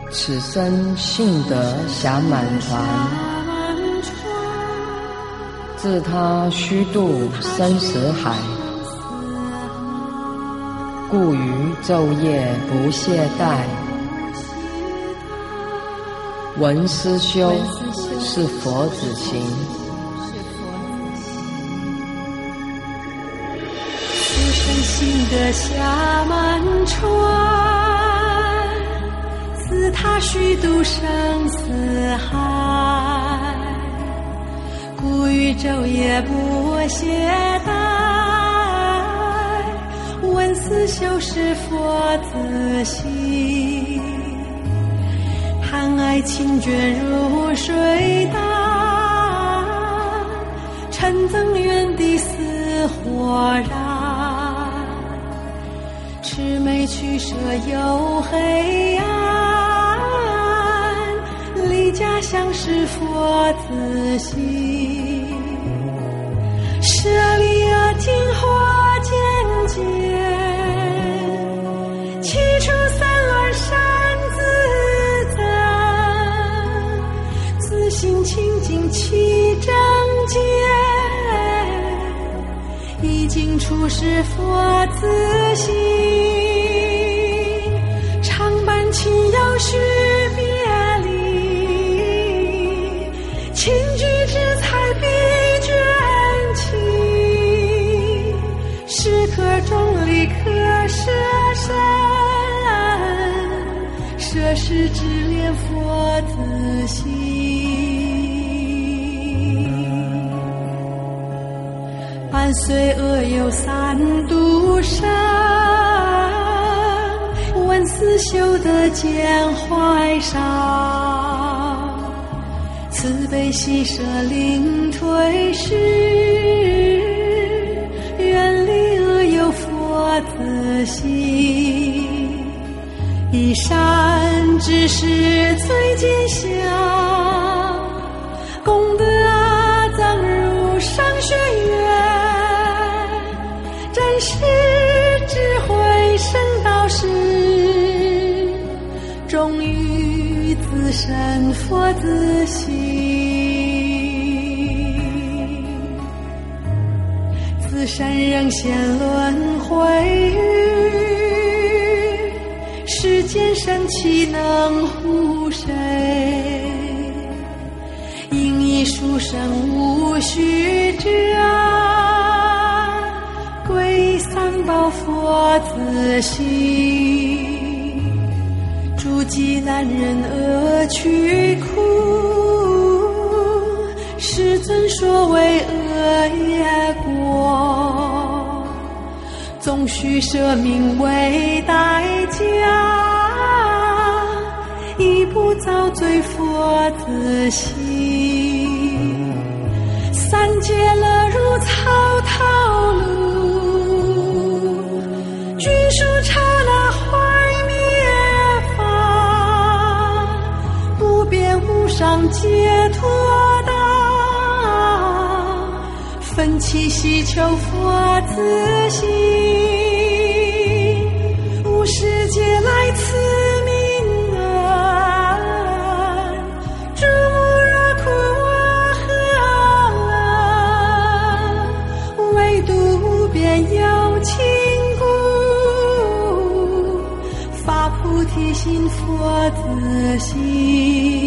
此生幸得暇满船，自他虚度生死海。故于昼夜不懈怠，闻思修是佛子行。 此生幸得暇满船，自他虚度生死海。故于昼夜不懈怠，闻思修是佛子行。贪爱情眷如水淡，嗔憎怨敌似火燃。魑魅取舍有黑暗，离家乡是佛子行。舍离恶境或渐渐，起初三轮善自增，自性清净其正见，已经出世佛子行。常伴亲友须别离，亲居之财必捐弃，时刻中离可舍身，舍是只恋佛子行。伴随恶有三毒生，闻思修得见怀上，慈悲喜舍令退失，远离恶有佛子行。以善知识最见相，功德增如上学院，真实智慧生道士，终于自身佛子行。自身仍现轮回于世间，神岂能护谁？应以殊胜无虚之安，归三宝佛子行。诸济难忍恶趣苦，世尊说为恶业果，总须舍命为代价，一不遭罪佛子行。三界乐如草套路，君属刹那坏灭法，不变无上解脱道，奋起希求佛子行。无世界来此名恩，诸若苦我何能，唯独无边有情故，发菩提心佛子行。